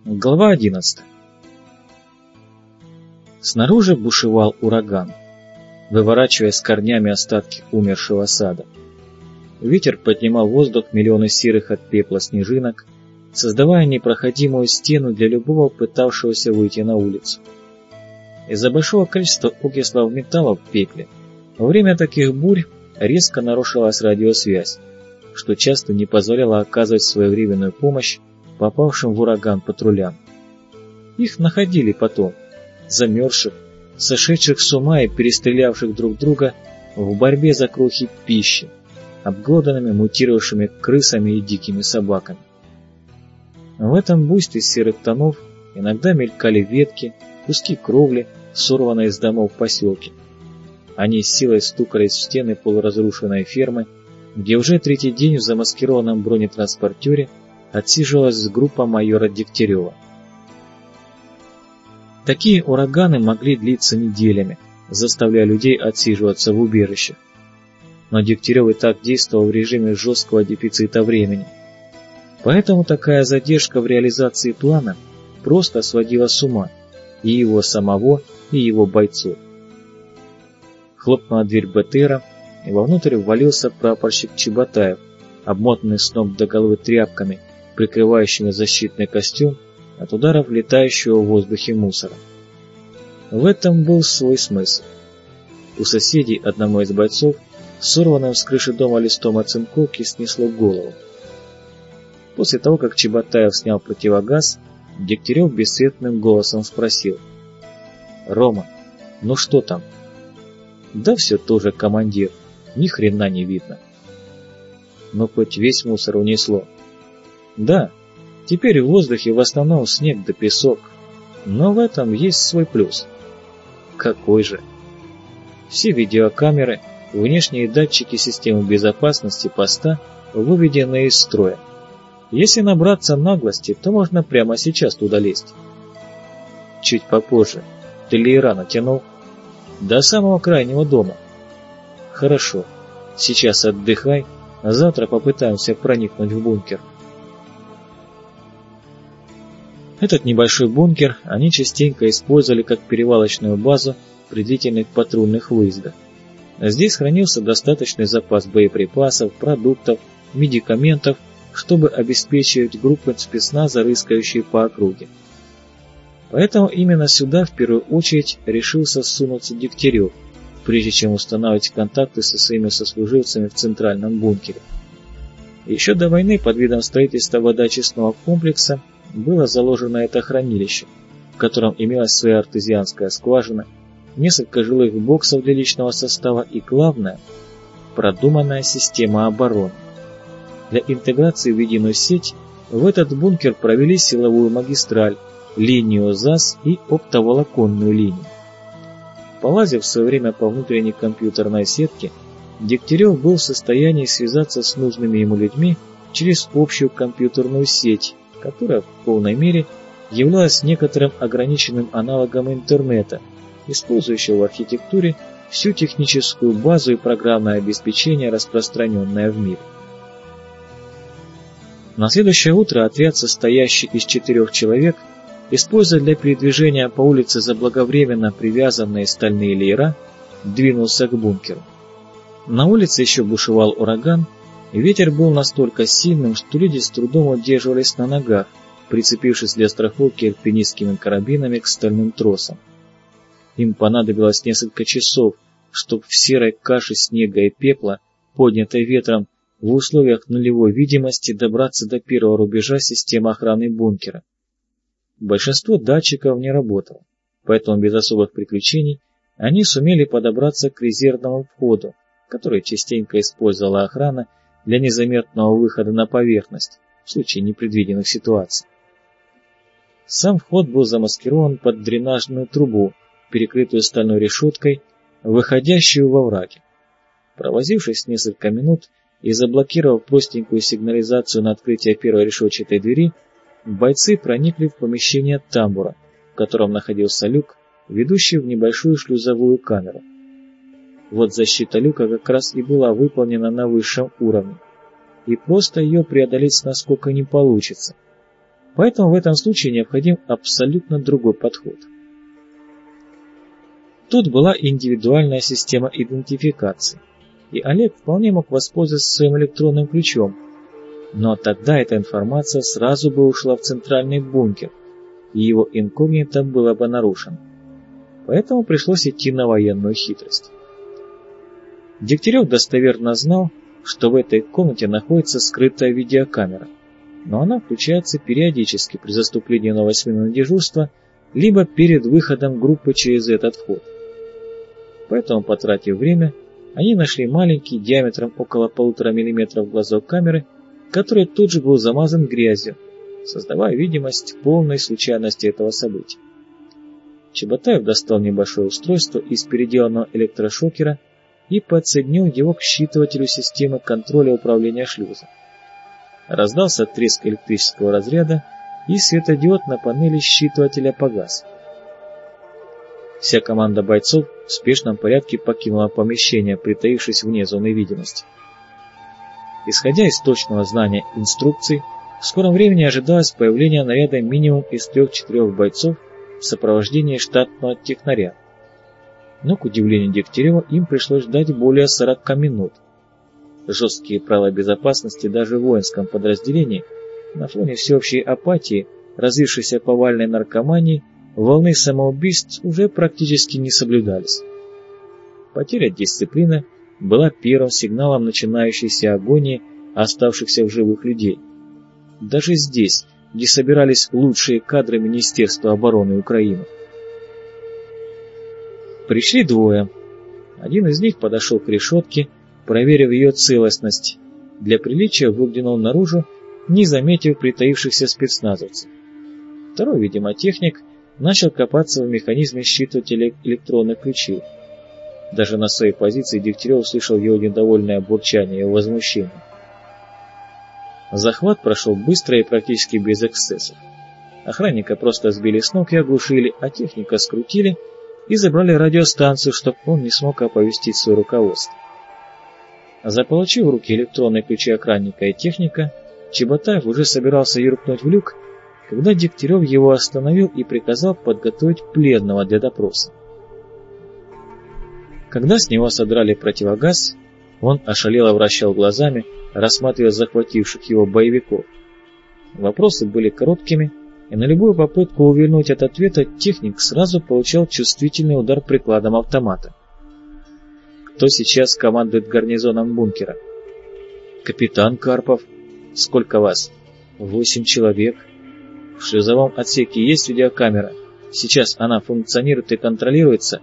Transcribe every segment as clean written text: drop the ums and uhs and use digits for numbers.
Глава 11. Снаружи бушевал ураган, выворачивая с корнями остатки умершего сада. Ветер поднимал в воздух миллионы серых от пепла снежинок, создавая непроходимую стену для любого пытавшегося выйти на улицу. Из-за большого количества окислов металла в пепле во время таких бурь резко нарушалась радиосвязь, что часто не позволяло оказывать своевременную помощь попавшим в ураган патрулям. Их находили потом, замерзших, сошедших с ума и перестрелявших друг друга в борьбе за крохи пищи, обглоданными мутировавшими крысами и дикими собаками. В этом буйстве серых тонов иногда мелькали ветки, куски кровли, сорванные из домов в поселке. Они с силой стукались в стены полуразрушенной фермы, где уже третий день в замаскированном бронетранспортере отсиживалась группа майора Дегтярева. Такие ураганы могли длиться неделями, заставляя людей отсиживаться в убежищах. Но Дегтярев и так действовал в режиме жесткого дефицита времени. Поэтому такая задержка в реализации плана просто сводила с ума и его самого, и его бойцов. Хлопнула дверь БТРа, и вовнутрь ввалился прапорщик Чеботаев, обмотанный с ног до головы тряпками, прикрывающими защитный костюм от ударов летающего в воздухе мусора. В этом был свой смысл. У соседей одному из бойцов сорванным с крыши дома листом оцинковки снесло голову. После того, как Чеботаев снял противогаз, Дегтярев бесцветным голосом спросил: «Рома, ну что там?» «Да все тоже, командир, ни хрена не видно». «Ну хоть весь мусор унесло». «Да, теперь в воздухе в основном снег да песок, но в этом есть свой плюс». «Какой же?» «Все видеокамеры, внешние датчики системы безопасности поста выведены из строя. Если набраться наглости, то можно прямо сейчас туда лезть». «Чуть попозже. Ты леера натянул?» «До самого крайнего дома». «Хорошо. Сейчас отдыхай, а завтра попытаемся проникнуть в бункер». Этот небольшой бункер они частенько использовали как перевалочную базу при длительных патрульных выездах. Здесь хранился достаточный запас боеприпасов, продуктов, медикаментов, чтобы обеспечивать группы спецназа, рыскающие по округе. Поэтому именно сюда в первую очередь решился сунуться Дегтярев, прежде чем устанавливать контакты со своими сослуживцами в центральном бункере. Еще до войны под видом строительства водоочистного комплекса было заложено это хранилище, в котором имелась своя артезианская скважина, несколько жилых боксов для личного состава и, главное, продуманная система обороны. Для интеграции в единую сеть в этот бункер провели силовую магистраль, линию ЗАС и оптоволоконную линию. Полазив в свое время по внутренней компьютерной сетке, Дегтярев был в состоянии связаться с нужными ему людьми через общую компьютерную сеть, которая в полной мере являлась некоторым ограниченным аналогом интернета, использующего в архитектуре всю техническую базу и программное обеспечение, распространенное в мире. На следующее утро отряд, состоящий из 4 человек, используя для передвижения по улице заблаговременно привязанные стальные леера, двинулся к бункеру. На улице еще бушевал ураган, и ветер был настолько сильным, что люди с трудом удерживались на ногах, прицепившись для страховки альпинистскими карабинами к стальным тросам. Им понадобилось несколько часов, чтобы в серой каше снега и пепла, поднятой ветром, в условиях нулевой видимости добраться до первого рубежа системы охраны бункера. Большинство датчиков не работало, поэтому без особых приключений они сумели подобраться к резервному входу, который частенько использовала охрана для незаметного выхода на поверхность в случае непредвиденных ситуаций. Сам вход был замаскирован под дренажную трубу, перекрытую стальной решеткой, выходящую во враге. Провозившись несколько минут и заблокировав простенькую сигнализацию на открытие первой решетчатой двери, бойцы проникли в помещение тамбура, в котором находился люк, ведущий в небольшую шлюзовую камеру. Вот защита люка как раз и была выполнена на высшем уровне, и просто ее преодолеть с наскока не получится. Поэтому в этом случае необходим абсолютно другой подход. Тут была индивидуальная система идентификации, и Олег вполне мог воспользоваться своим электронным ключом, но тогда эта информация сразу бы ушла в центральный бункер, и его инкогнито было бы нарушено. Поэтому пришлось идти на военную хитрость. Дегтярев достоверно знал, что в этой комнате находится скрытая видеокамера, но она включается периодически при заступлении новой смены на дежурство, либо перед выходом группы через этот вход. Поэтому, потратив время, они нашли маленький, диаметром около 1,5 мм глазок камеры, который тут же был замазан грязью, создавая видимость полной случайности этого события. Чеботаев достал небольшое устройство из переделанного электрошокера и подсоединил его к считывателю системы контроля управления шлюза. Раздался треск электрического разряда, и светодиод на панели считывателя погас. Вся команда бойцов в спешном порядке покинула помещение, притаившись вне зоны видимости. Исходя из точного знания инструкций, в скором времени ожидалось появление наряда минимум из 3-4 бойцов в сопровождении штатного технаря. Но, к удивлению Дегтярева, им пришлось ждать более 40 минут. Жесткие правила безопасности даже в воинском подразделении на фоне всеобщей апатии, развившейся повальной наркомании, волны самоубийств уже практически не соблюдались. Потеря дисциплины была первым сигналом начинающейся агонии оставшихся в живых людей. Даже здесь, где собирались лучшие кадры Министерства обороны Украины. Пришли двое. Один из них подошел к решетке, проверив ее целостность. Для приличия выглянул наружу, не заметив притаившихся спецназовцев. Второй, видимо, техник, начал копаться в механизме считывателя электронных ключей. Даже на своей позиции Дегтярев услышал его недовольное бурчание и возмущение. Захват прошел быстро и практически без эксцессов. Охранника просто сбили с ног и оглушили, а техника скрутили и забрали радиостанцию, чтобы он не смог оповестить свое руководство. Заполучив в руки электронные ключи охранника и техника, Чеботаев уже собирался юркнуть в люк, когда Дегтярев его остановил и приказал подготовить пленного для допроса. Когда с него содрали противогаз, он ошалело вращал глазами, рассматривая захвативших его боевиков. Вопросы были короткими, и на любую попытку увильнуть от ответа техник сразу получал чувствительный удар прикладом автомата. Кто сейчас командует гарнизоном бункера? Капитан Карпов. Сколько вас? 8 человек. В шлюзовом отсеке есть видеокамера. Сейчас она функционирует и контролируется.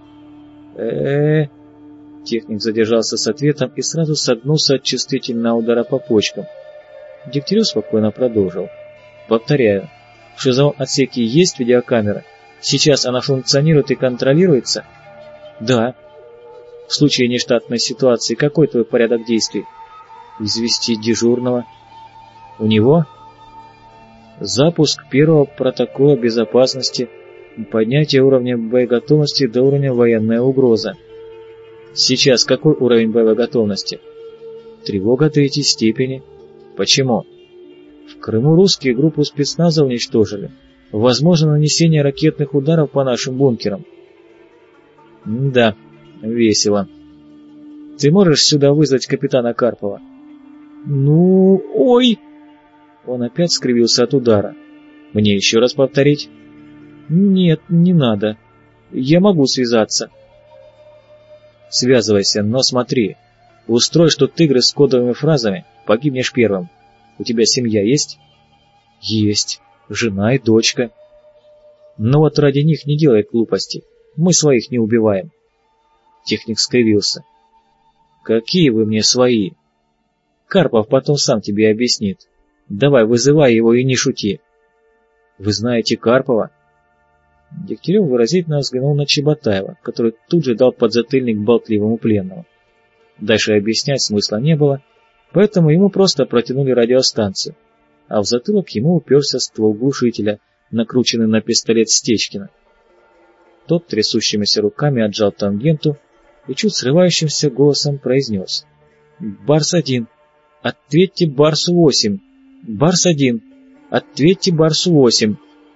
Техник задержался с ответом и сразу согнулся от чувствительного удара по почкам. Дегтярев спокойно продолжил. Повторяю, в шлюзовом отсеке есть видеокамера. Сейчас она функционирует и контролируется? Да. В случае нештатной ситуации какой твой порядок действий? Известить дежурного. У него? Запуск первого протокола безопасности, поднятие уровня боеготовности до уровня военная угроза. Сейчас какой уровень боевой готовности? Тревога 3-й степени. Почему? В Крыму русские группу спецназа уничтожили. Возможно нанесение ракетных ударов по нашим бункерам. Да, весело. Ты можешь сюда вызвать капитана Карпова? Ну, ой! Он опять скривился от удара. Мне еще раз повторить? Нет, не надо. Я могу связаться. Связывайся, но смотри. Устрой, что тигры с кодовыми фразами, погибнешь первым. У тебя семья есть? Есть. Жена и дочка. Но вот ради них не делай глупостей. Мы своих не убиваем. Техник скривился. Какие вы мне свои? Карпов потом сам тебе объяснит. Давай, вызывай его и не шути. Вы знаете Карпова? Дегтярев выразительно взглянул на Чеботаева, который тут же дал подзатыльник болтливому пленному. Дальше объяснять смысла не было, поэтому ему просто протянули радиостанцию, а в затылок ему уперся ствол глушителя, накрученный на пистолет Стечкина. Тот трясущимися руками отжал тангенту и чуть срывающимся голосом произнес. «Барс-1! Ответьте Барсу-8! Барс-1! Ответьте Барсу-8».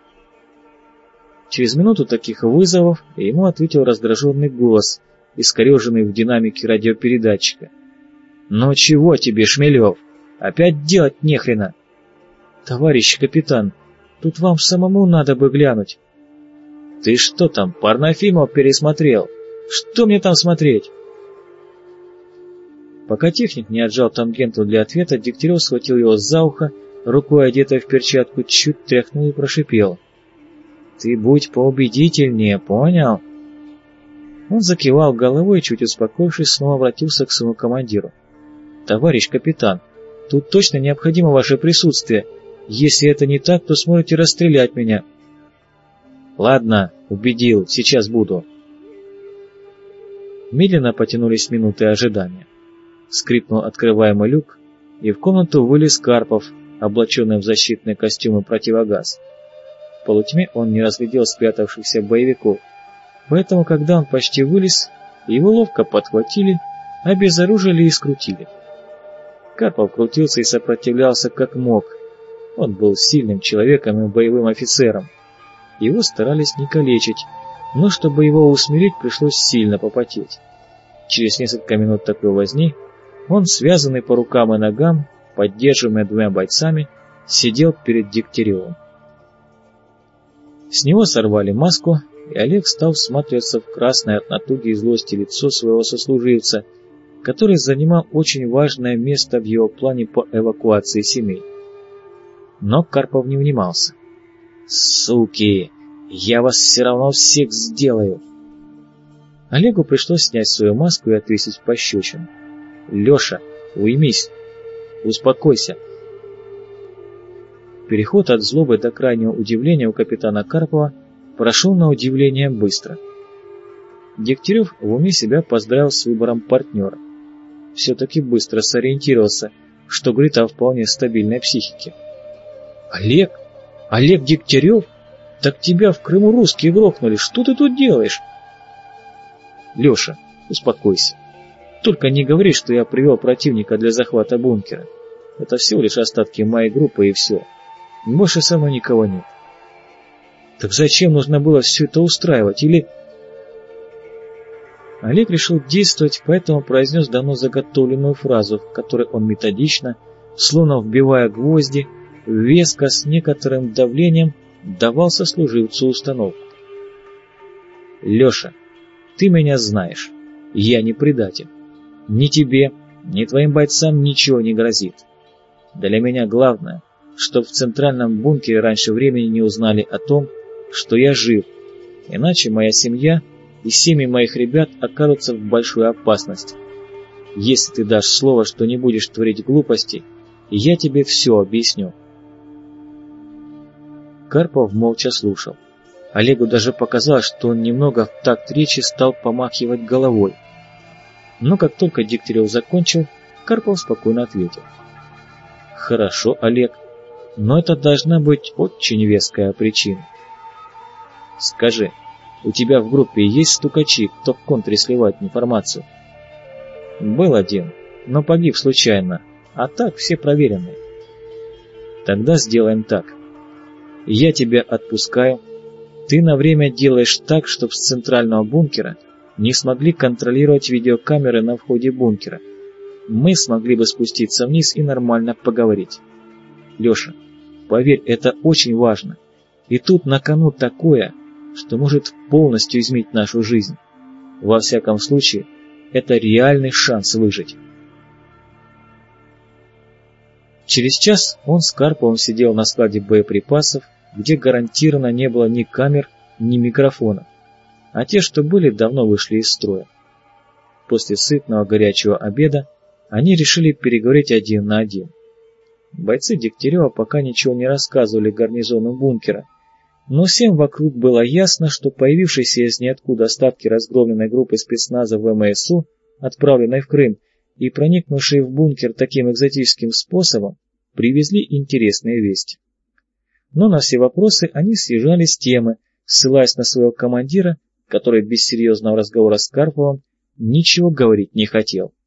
Через минуту таких вызовов ему ответил раздраженный голос, искореженный в динамике радиопередатчика. «Ну чего тебе, Шмелев? Опять делать нехрена?» «Товарищ капитан, тут вам самому надо бы глянуть». «Ты что там, порнофильмов пересмотрел? Что мне там смотреть?» Пока техник не отжал тангенту для ответа, Дегтярев схватил его за ухо, рукой одетой в перчатку, чуть тряхнул и прошипел. «Ты будь поубедительнее, понял?» Он закивал головой и, чуть успокоившись, снова обратился к своему командиру. «Товарищ капитан, тут точно необходимо ваше присутствие. Если это не так, то сможете расстрелять меня». «Ладно, убедил, сейчас буду». Медленно потянулись минуты ожидания. Скрипнул открываемый люк, и в комнату вылез Карпов, облаченный в защитные костюмы противогаз. В полутьме он не разглядел спрятавшихся боевиков, поэтому, когда он почти вылез, его ловко подхватили, обезоружили и скрутили. Карпов крутился и сопротивлялся как мог. Он был сильным человеком и боевым офицером. Его старались не калечить, но чтобы его усмирить, пришлось сильно попотеть. Через несколько минут такой возни он, связанный по рукам и ногам, поддерживаемый двумя бойцами, сидел перед Дегтяревым. С него сорвали маску, и Олег стал всматриваться в красное от натуги и злости лицо своего сослуживца, который занимал очень важное место в его плане по эвакуации семей. Но Карпов не унимался. «Суки! Я вас все равно всех сделаю!» Олегу пришлось снять свою маску и отвесить пощечину. «Леша, уймись! Успокойся!» Переход от злобы до крайнего удивления у капитана Карпова прошел на удивление быстро. Дегтярев в уме себя поздравил с выбором партнера. Все-таки быстро сориентировался, что говорит о вполне стабильной психике. «Олег? Олег Дегтярев? Так тебя в Крыму русские грохнули, что ты тут делаешь?» «Леша, успокойся. Только не говори, что я привел противника для захвата бункера. Это всего лишь остатки моей группы и все. Больше со мной никого нет». «Так зачем нужно было все это устраивать? Или...» Олег решил действовать, поэтому произнес давно заготовленную фразу, в которой он методично, словно вбивая гвозди, веско с некоторым давлением давал сослуживцу установку. «Леша, ты меня знаешь. Я не предатель. Ни тебе, ни твоим бойцам ничего не грозит. Для меня главное, чтобы в центральном бункере раньше времени не узнали о том, что я жив, иначе моя семья и семьи моих ребят окажутся в большой опасности. Если ты дашь слово, что не будешь творить глупостей, я тебе все объясню». Карпов молча слушал. Олегу даже показалось, что он немного в такт речи стал помахивать головой. Но как только Дегтярев закончил, Карпов спокойно ответил. «Хорошо, Олег, но это должна быть очень веская причина. Скажи, у тебя в группе есть стукачи, кто в контре сливает информацию?» «Был один, но погиб случайно, а так все проверенные». «Тогда сделаем так. Я тебя отпускаю. Ты на время делаешь так, чтобы с центрального бункера не смогли контролировать видеокамеры на входе бункера. Мы смогли бы спуститься вниз и нормально поговорить. Леша, поверь, это очень важно. И тут на кону такое, что может полностью изменить нашу жизнь. Во всяком случае, это реальный шанс выжить». Через час он с Карповым сидел на складе боеприпасов, где гарантированно не было ни камер, ни микрофонов, а те, что были, давно вышли из строя. После сытного горячего обеда они решили переговорить один на один. Бойцы Дегтярева пока ничего не рассказывали гарнизону бункера, но всем вокруг было ясно, что появившиеся из ниоткуда остатки разгромленной группы спецназа ВМСУ, отправленной в Крым, и проникнувшие в бункер таким экзотическим способом, привезли интересные вести. Но на все вопросы они съезжали с темы, ссылаясь на своего командира, который без серьезного разговора с Карповым ничего говорить не хотел.